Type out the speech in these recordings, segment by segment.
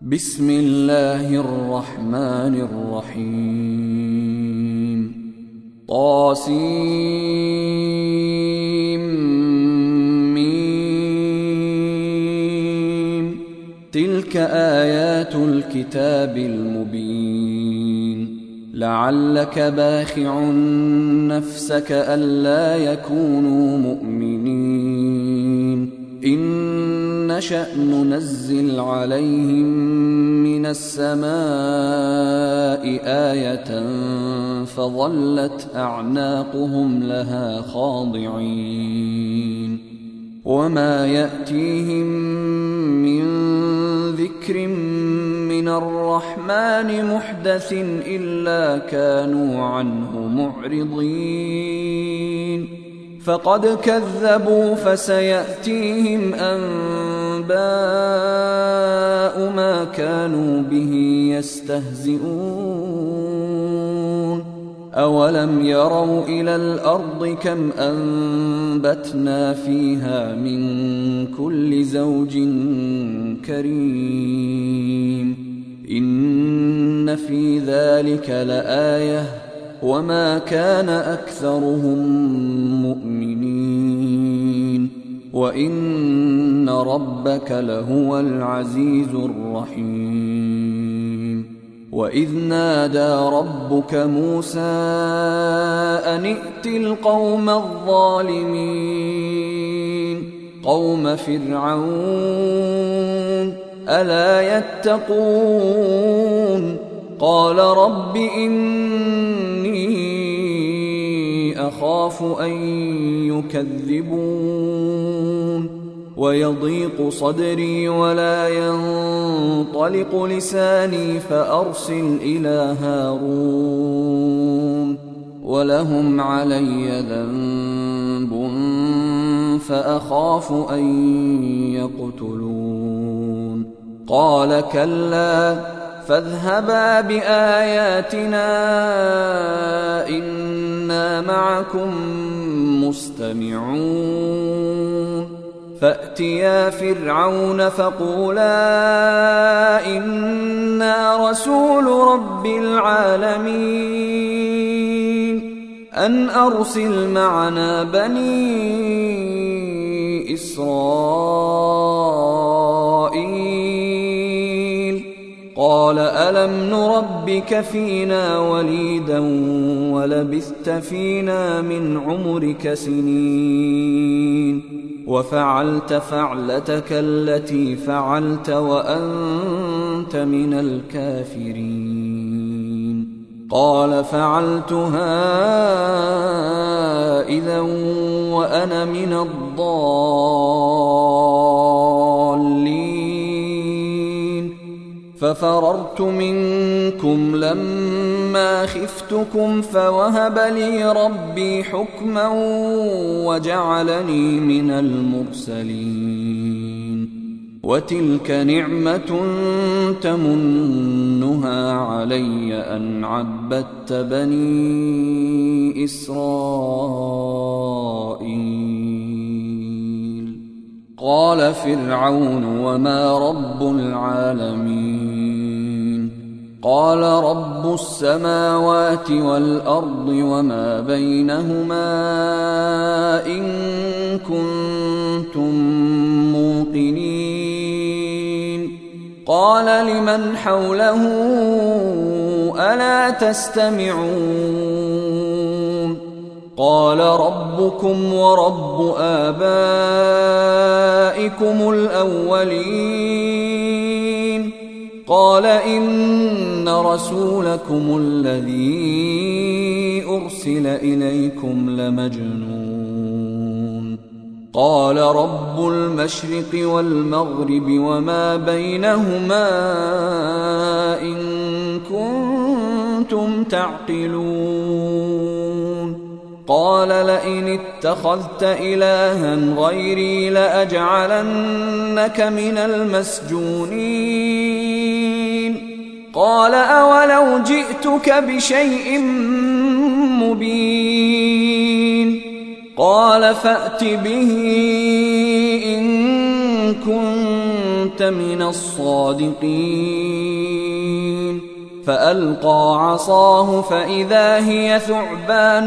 بسم الله الرحمن الرحيم طاسيم تلك آيات الكتاب المبين لعلك باخع نفسك ألا يكونوا مؤمنين إن نشأ ننزل عليهم من السماء آية فظلت أعناقهم لها خاضعين وما يأتيهم من ذكر من الرحمن محدث إلا كانوا عنه معرضين فقد كذبوا فسيأتيهم أنباء ما كانوا به يستهزئون أولم يروا إلى الأرض كم أنبتنا فيها من كل زوج كريم إن في ذلك لآية وما كان أكثرهم مؤمنين وإن ربك لهو العزيز الرحيم وإذ نادى ربك موسى أن ائت القوم الظالمين قوم فرعون ألا يتقون قال رب إني أخاف أن يكذبون ويضيق صدري ولا ينطلق لساني فأرسل إلى هارون ولهم علي ذنب فأخاف أن يقتلون قال كلا فاذهبا بآياتنا إنا معكم مستمعون فأتيا فرعون فقولا إنا رسول رب العالمين أن أرسل معنا بني إسرائيل قال ألم نربك فينا وليدا ولبثت فينا من عمرك سنين وفعلت فعلتك التي فعلت وأنت من الكافرين قال فعلتها إذا وأنا من الضالين ففررت منكم لما خفتكم فوهب لي ربي حكما وجعلني من المرسلين وتلك نعمة تمنها علي أن عبدت بني إسرائيل قال فرعون وما رب العالمين قال رب السماوات والأرض وما بينهما إن كنتم موقنين قال لمن حوله ألا تستمعون قال ربكم ورب آبائكم الأولين قال إن رسولكم الذي أرسل إليكم لمجنون قال رب المشرق والمغرب وما بينهما إن كنتم تعقلون قال لئن اتخذت إلها غيري لأجعلنك من المسجونين قال أولو جئتك بشيء مبين قال فأت به إن كنت من الصادقين. فألقى عصاه فإذا هي ثعبان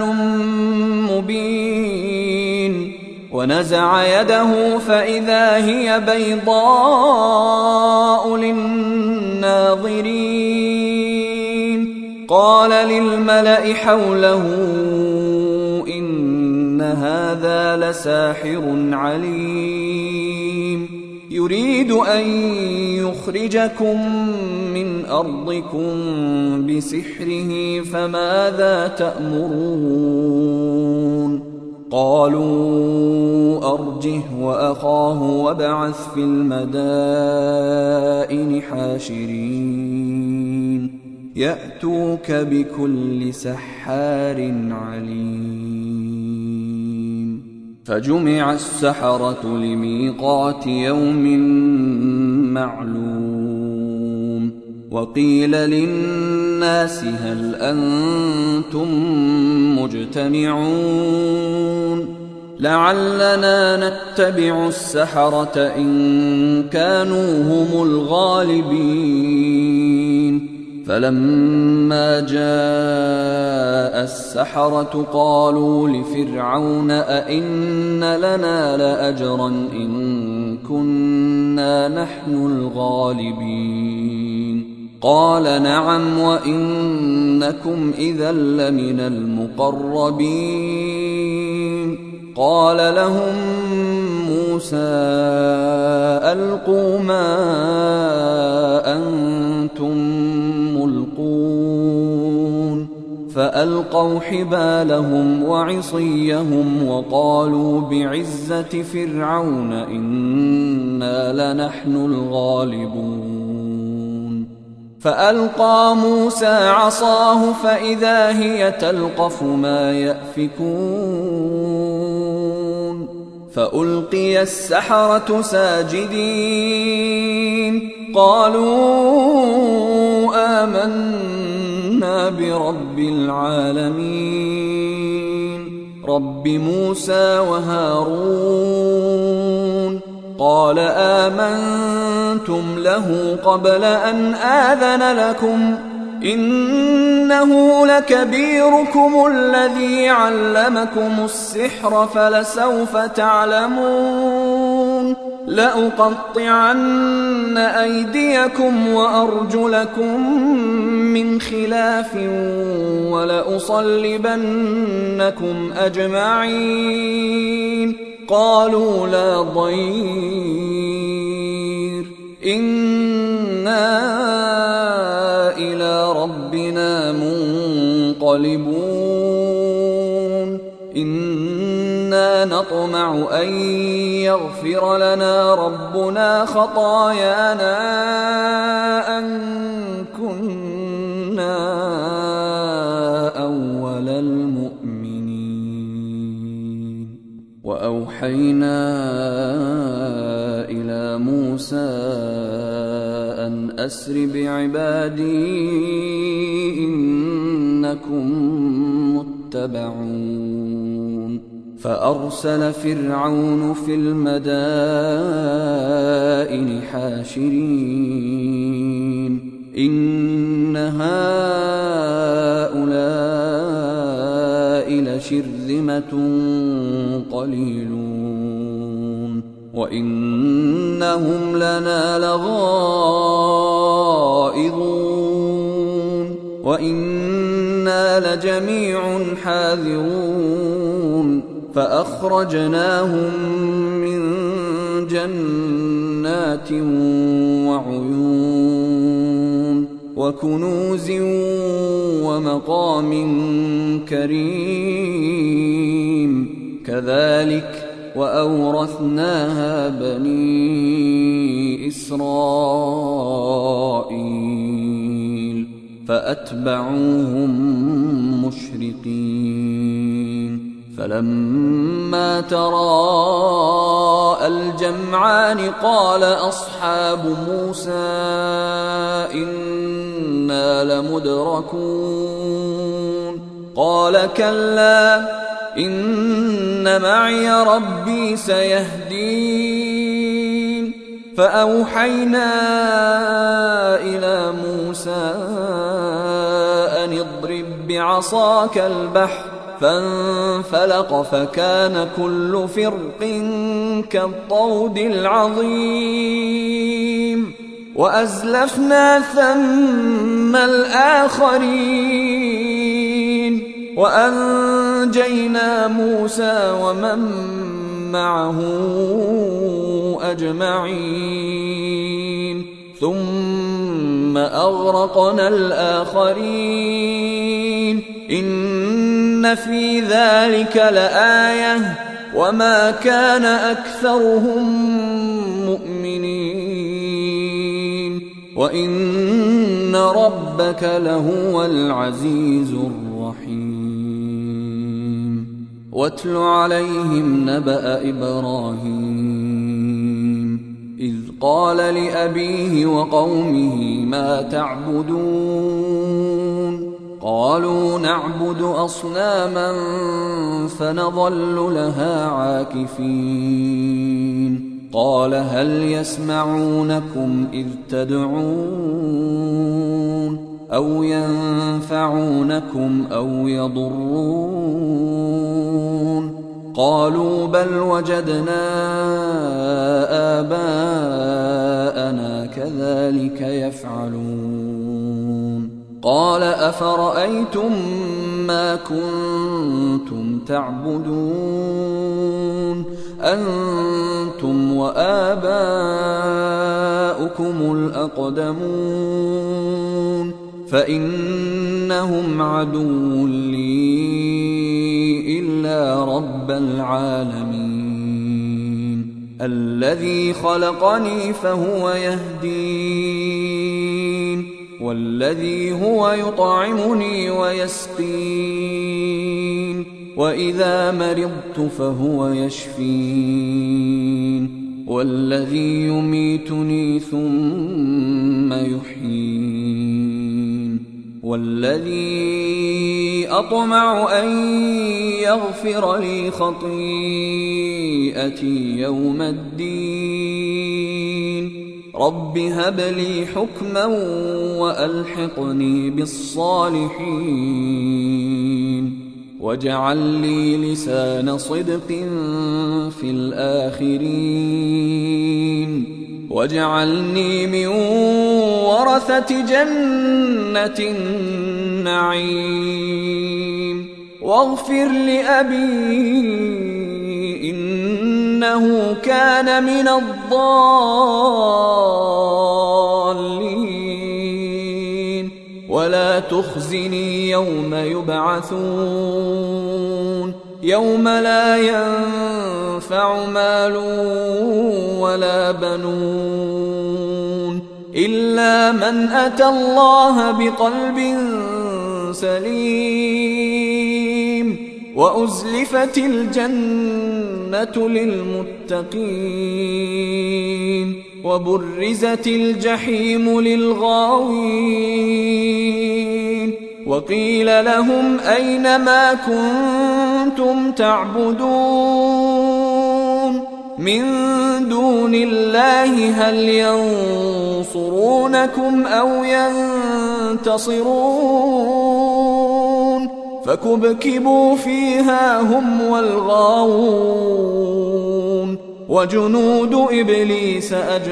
مبين، ونزع يده فإذا هي بيضاء للناظرين. قال للملأ حوله إن هذا لساحر عليم، يريد أن يخرجكم من أرضكم بسحره فماذا تأمرون؟ قالوا أرجه وأخاه وابعث في المدائن حاشرين يأتوك بكل سحار عليم. فجمع السحرة لميقات يوم معلوم. وقيل للناس هل أنتم مجتمعون لعلنا نتبع السحرة إن كانوا هم الغالبين. فلما جاء السحرة قالوا لفرعون أئن لنا لأجرا إن كنا نحن الغالبين؟ قال نعم وإنكم إذا لمن المقربين. قال لهم موسى ألقوا ما أنتم ملقون. فألقوا حبالهم وعصيهم وقالوا بعزة فرعون إنا لنحن الغالبون. فألقى موسى عصاه فإذا هي تلقف ما يأفكون. فألقي السحرة ساجدين قالوا آمنا برب العالمين رب موسى وهارون. قال آمنتم له قبل أن آذن لكم إنه لكبيركم الذي علمكم السحر فلسوف تعلمون لأقطعن أيديكم وأرجلكم من خلاف ولأصلبنكم أجمعين. قالوا لا ضير إنا إلى ربنا منقلبون إنا نطمع أن يغفر لنا ربنا خطايانا أن كنا أول المؤمنين. وأوحينا إلى موسى أن أسر بعبادي إنكم متبعون. فأرسل فرعون في المدائن حاشرين إن هؤلاء لشرذمة قليلون وإنهم لنا لغائظون وإنا لجميع حاذرون. فأخرجناهم من جنات وعيون وكنوز ومقام كريم كذلك وأورثناها بني إسرائيل فأتبعوهم مشرقين. فلما تراءى الجمعان قال أصحاب موسى إنا لمدركون قال كلا إن معي ربي سيهدين. فأوحينا إلى موسى أن اضرب بعصاك البحر فانفلق فكان كل فرق كالطود العظيم وأزلفنا ثم الآخرين وأنجينا موسى ومن معه أجمعين ثم أغرقنا الآخرين إن في ذلك لآية وما كان أكثرهم مؤمنين وإن ربك لهو العزيز الرحيم واتل عليهم نبأ إبراهيم إذ قال لأبيه وقومه ما تعبدون قالوا نعبد أصناما فنظل لها عاكفين قال هل يسمعونكم إذ تدعون أو ينفعونكم أو يضرون قالوا بل وجدنا آباءنا كذلك يفعلون قال أفرأيتم ما كنتم تعبدون أنتم وآباؤكم الأقدمون فإنهم عدو لي إلا رب العالمين الذي خلقني فهو يهدين والذي هو يطعمني ويسقين وإذا مرضت فهو يشفين والذي يميتني ثم يحيين والذي أطمع أن يغفر لي خطيئتي يوم الدين رب هب لي حكما وألحقني بالصالحين واجعل لي لسان صدق في الآخرين واجعلني من ورثة جنة النعيم واغفر لأبي إنه كان من الضالين ولا تخزني يوم يبعثون يوم لا ينفع مال ولا بنون إلا من أتى الله بقلب سليم وأزلفت الجنة للمتقين وبرزت الجحيم للغاوين وقيل لهم أين ما كنتم تعبدون من دون الله هل ينصرونكم أو ينتصرون فكبكبوا فيها هم والغاوون وجنود إبليس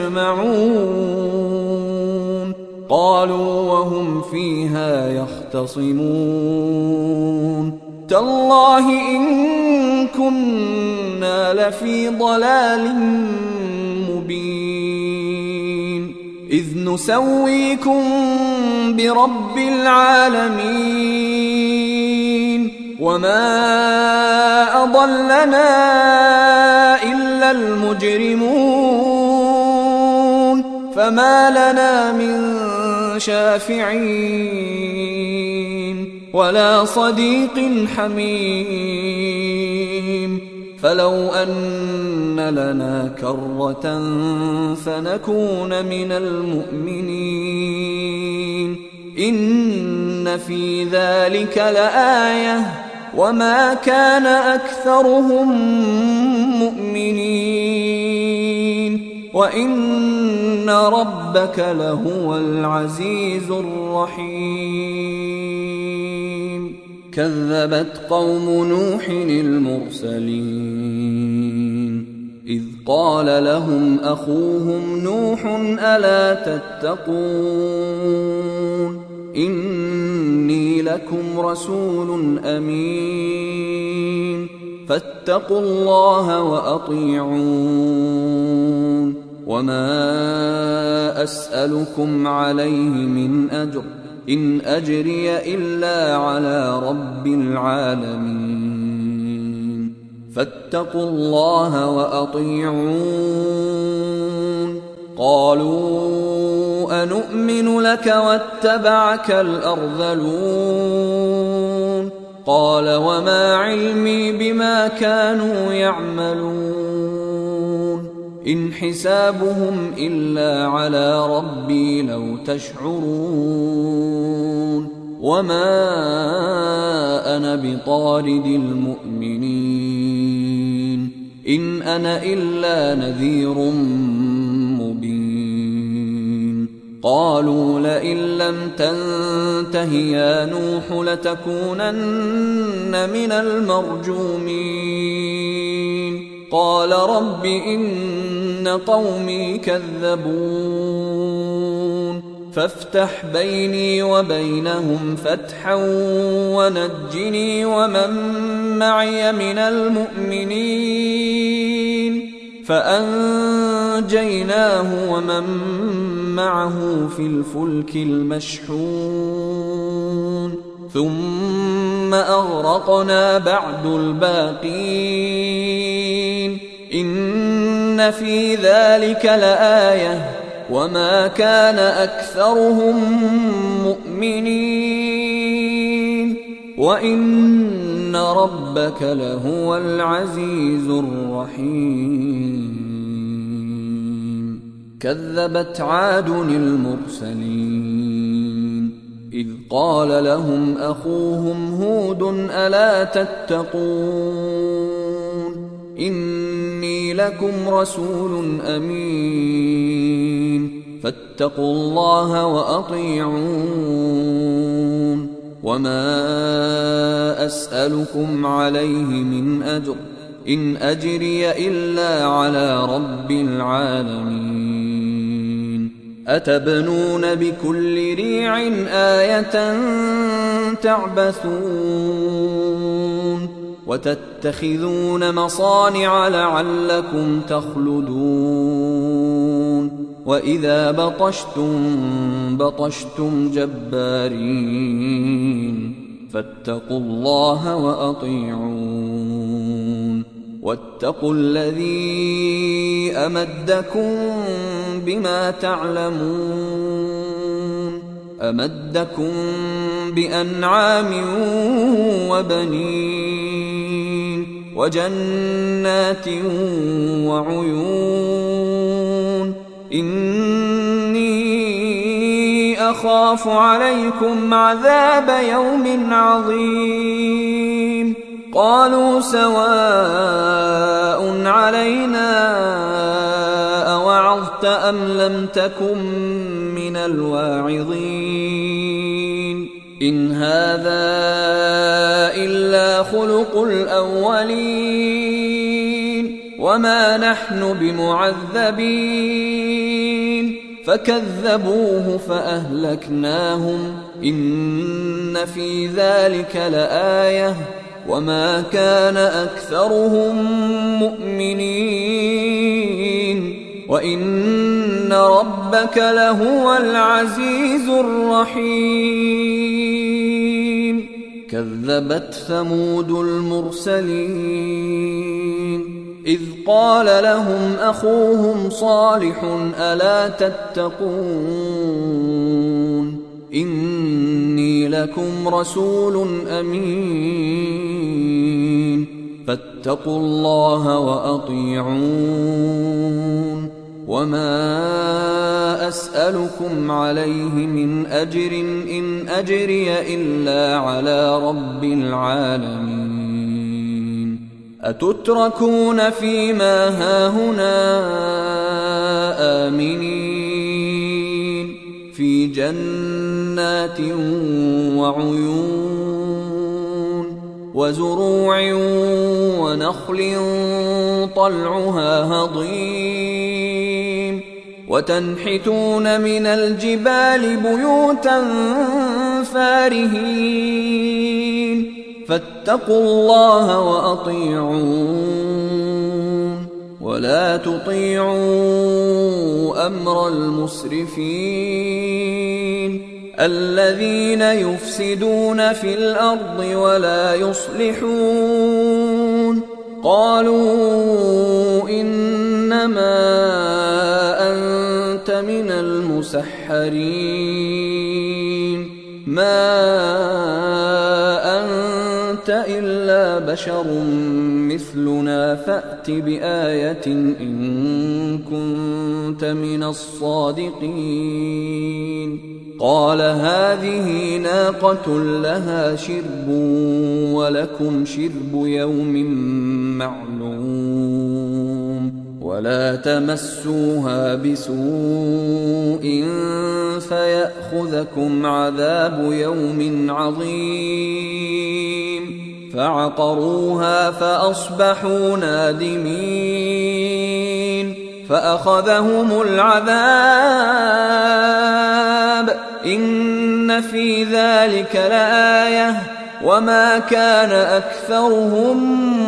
أجمعون قالوا وهم فيها يختصمون تالله إن كنا لفي ضلال مبين إذ نسويكم برب العالمين وما أضلنا إلا المجرمون فما لنا من شافعين ولا صديق حميم فلو أن لنا كرة فنكون من المؤمنين إن في ذلك لآية وما كان أكثرهم مؤمنين وإن ربك لهو العزيز الرحيم كذبت قوم نوح المرسلين إذ قال لهم أخوهم نوح ألا تتقون إني لكم رسول أمين فاتقوا الله وأطيعون وما أسألكم عليه من أجر إن أجري إلا على رب العالمين فاتقوا الله وأطيعون قالوا أنؤمن لك واتبعك الأرذلون قال وما علمي بما كانوا يعملون إن حسابهم إلا على ربي لو تشعرون وما أنا بطارد المؤمنين إن أنا إلا نذير مبين قالوا لئن لم تنته يا نوح لتكونن من المرجومين قال رب إن قومي كذبون فافتح بيني وبينهم فتحا ونجني ومن معي من المؤمنين فأنجيناه ومن معه في الفلك المشحون ثم أغرقنا بعد الباقين إن في ذلك لآية وما كان أكثرهم مؤمنين وإن ربك لهو العزيز الرحيم كذبت عاد المرسلين إذ قال لهم أخوهم هود ألا تتقون إني لكم رسول أمين فاتقوا الله وأطيعون وما أسألكم عليه من أجر إن أجري إلا على رب العالمين أتبنون بكل ريع آية تعبثون وتتخذون مصانع لعلكم تخلدون وإذا بطشتم جبارين فاتقوا الله وأطيعون واتقوا الذي أمدكم بما تعلمون أمدكم بأنعام وبنين وجنات وعيون إني أخاف عليكم عذاب يوم عظيم قالوا سواء علينا أوعظت أم لم تكن من الواعظين إن هذا إلا خلق الأولين وما نحن بمعذبين فكذبوه فأهلكناهم إن في ذلك لآية وما كان أكثرهم مؤمنين وإن ربك لهو العزيز الرحيم كذبت ثمود المرسلين إذ قال لهم أخوهم صالح ألا تتقون إني لكم رسول أمين فاتقوا الله وأطيعون وما أسألكم عليه من أجر إن أجري إلا على رب العالمين أتتركون فيما هاهنا آمنين في جنات وعيون وزروع ونخل طلعها هضيم وتنحتون من الجبال بيوتا فارهين فاتقوا الله وأطيعون ولا تطيعوا أمر المسرفين الذين يفسدون في الأرض ولا يصلحون قالوا إنما أنت من المسحرين ما أنت إلا بشر مثلنا فأت بآية إن كنت من الصادقين قال هذه ناقة لها شرب ولكم شرب يوم معلوم ولا تمسوها بسوء فيأخذكم عذاب يوم عظيم فعقروها فأصبحوا نادمين فأخذهم العذاب إن في ذلك لآية وما كان أكثرهم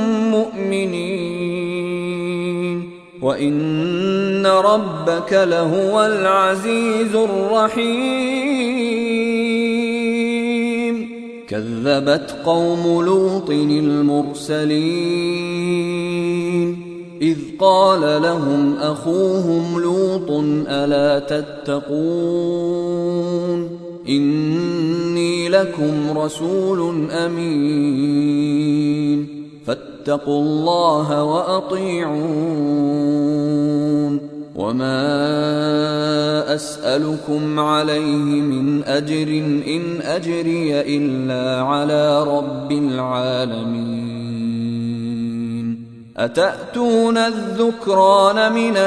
مؤمنين وإن ربك لهو العزيز الرحيم كذبت قوم لوط المرسلين إذ قال لهم أخوهم لوط ألا تتقون إني لكم رسول أمين فاتقوا الله وأطيعون وما أسألكم عليه من أجر إن أجري إلا على رب العالمين أتأتون الذكران من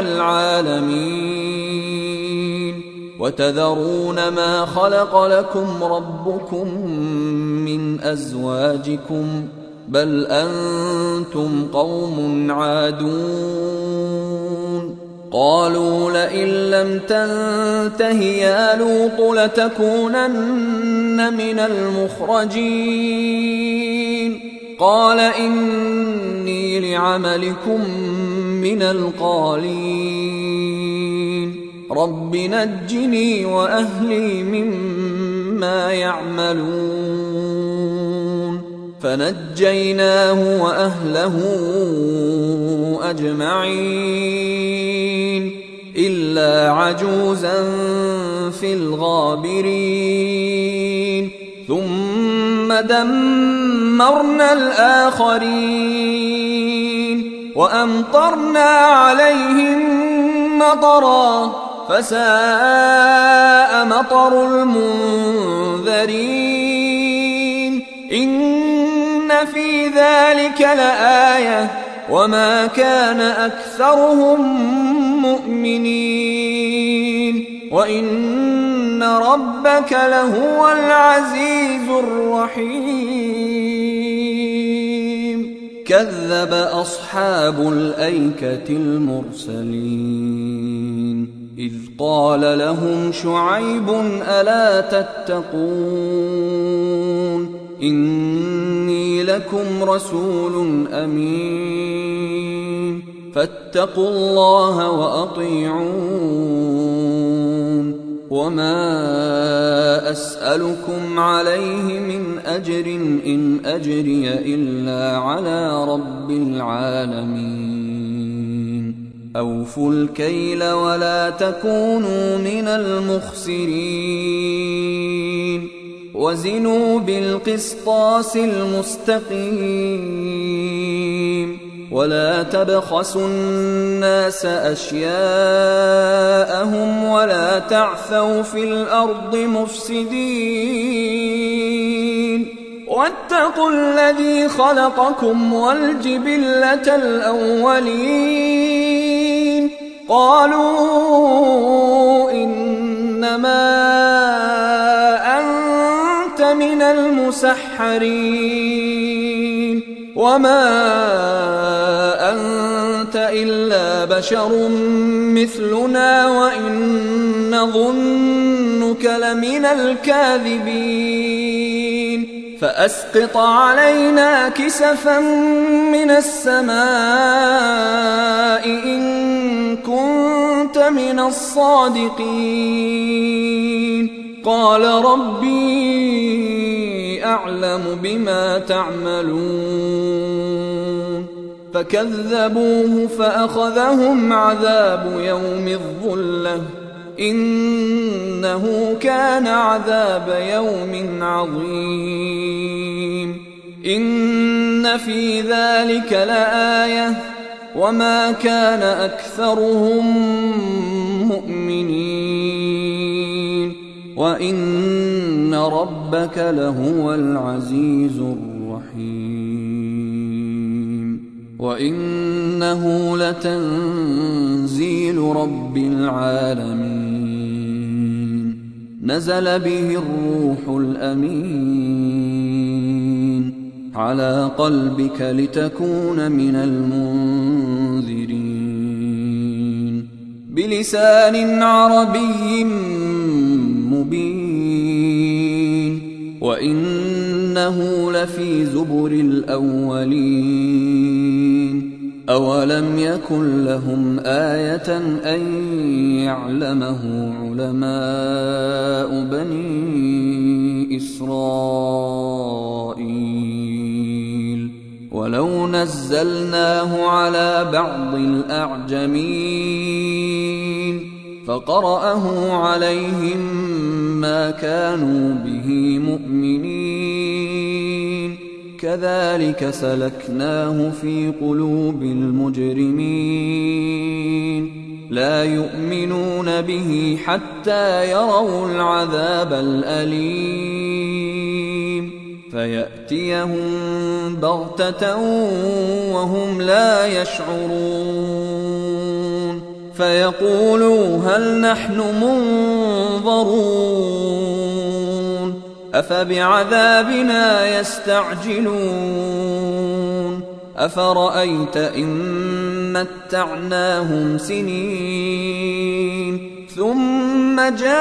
العالمين وتذرون ما خلق لكم ربكم من أزواجكم بل أنتم قوم عادون قالوا لئن لم تنته يا لوط لتكونن من المخرجين قال إني لعملكم من القالين رب نجني وأهلي مما يعملون فنجيناه وأهله أجمعين إلا عجوزا في الغابرين ثم دمرنا الآخرين وأمطرنا عليهم مطرا فساء مطر المنذرين إن في ذلك لآية وما كان أكثرهم مؤمنين وإن ربك لهو العزيز الرحيم كذب أصحاب الأيكة المرسلين إذ قال لهم شعيب ألا تتقون إني لكم رسول أمين فاتقوا الله وأطيعون وما أسألكم عليه من أجر إن أجري إلا على رب العالمين أوفوا الكيل ولا تكونوا من المخسرين وزنوا بالقسطاس المستقيم ولا تبخسوا الناس أشياءهم ولا تعثوا في الأرض مفسدين واتقوا الذي خلقكم والجبلة الأولين قالوا إنما أنت من المسحرين وما أنت إلا بشر مثلنا وإن نظنك لمن الكاذبين فأسقط علينا كسفا من السماء إن كنت من الصادقين قال ربي أعلم بما تعملون فكذبوه فأخذهم عذاب يوم الظلة إنه كان عذاب يوم عظيم إن في ذلك لآية وما كان أكثرهم مؤمنين وإن ربك لهو العزيز الرحيم وإنه لتنزيل رب العالمين نزل به الروح الأمين على قلبك لتكون من المنذرين بلسان عربي مبين وإنه لفي زبر الأولين أولم يكن لهم آية أن يعلمه علماء بني إسرائيل ولو نزلناه على بعض الأعجمين فقرأه عليهم ما كانوا به مؤمنين كذلك سلكناه في قلوب المجرمين لا يؤمنون به حتى يروا العذاب الأليم فيأتيهم بغتة وهم لا يشعرون فيقولوا هل نحن منظرون أفبعذابنا يستعجلون أفرأيت إن متعناهم سنين ثم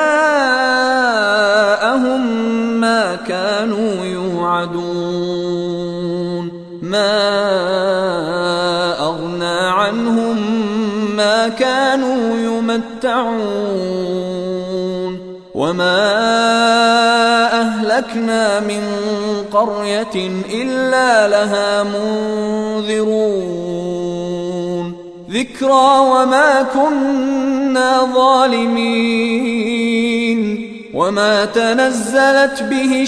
جاءهم ما كانوا يوعدون ما أغنى عنهم ما كانوا يمتعون وما أهلكنا من قرية إلا لها منذرون ذكرى وما كنا ظالمين وما تنزلت به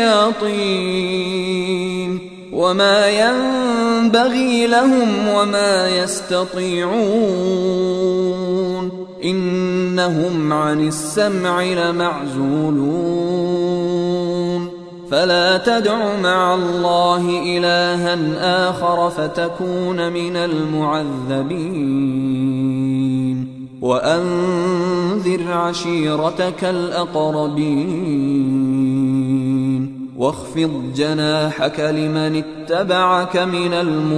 الشياطين وما ينبغي لهم وما يستطيعون إنهم عن السمع لمعزولون فلا تدع مع الله إلها آخر فتكون من المعذبين وأنذر عشيرتك الأقربين واخفض جناحك لمن اتبعك من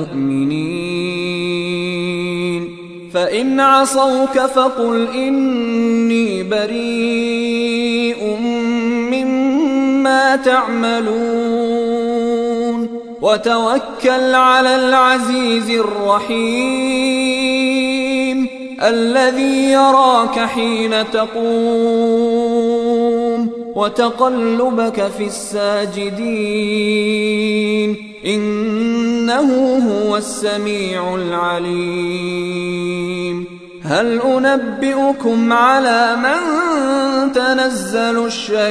المؤمنين فإن عصوك فقل إني بريء مما تعملون وتوكل على العزيز الرحيم الذي يراك حين تقوم وتقلبك في الساجدين إنه هو السميع العليم هل أنبئكم على من تنزل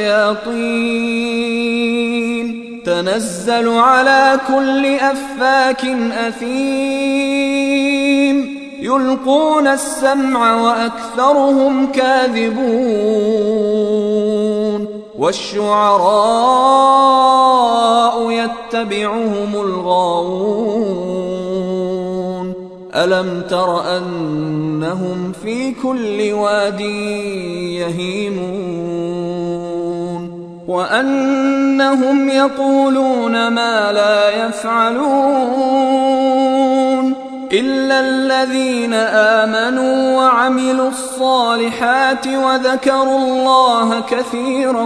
الشياطين تنزل على كل أفاك أثيم يلقون السمع وأكثرهم كاذبون والشعراء يتبعهم الغاوون ألم تر أنهم في كل واد يهيمون وأنهم يقولون ما لا يفعلون إلا الذين آمنوا وعملوا الصالحات وذكروا الله كثيرا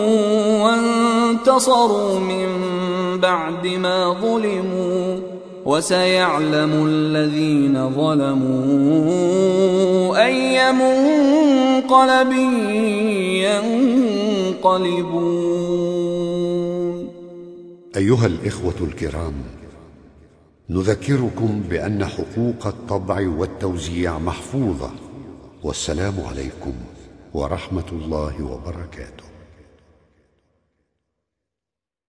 وانتصروا من بعد ما ظلموا وسيعلم الذين ظلموا أي منقلب ينقلبون. أيها الإخوة الكرام، نذكركم بأن حقوق الطبع والتوزيع محفوظة. والسلام عليكم ورحمة الله وبركاته.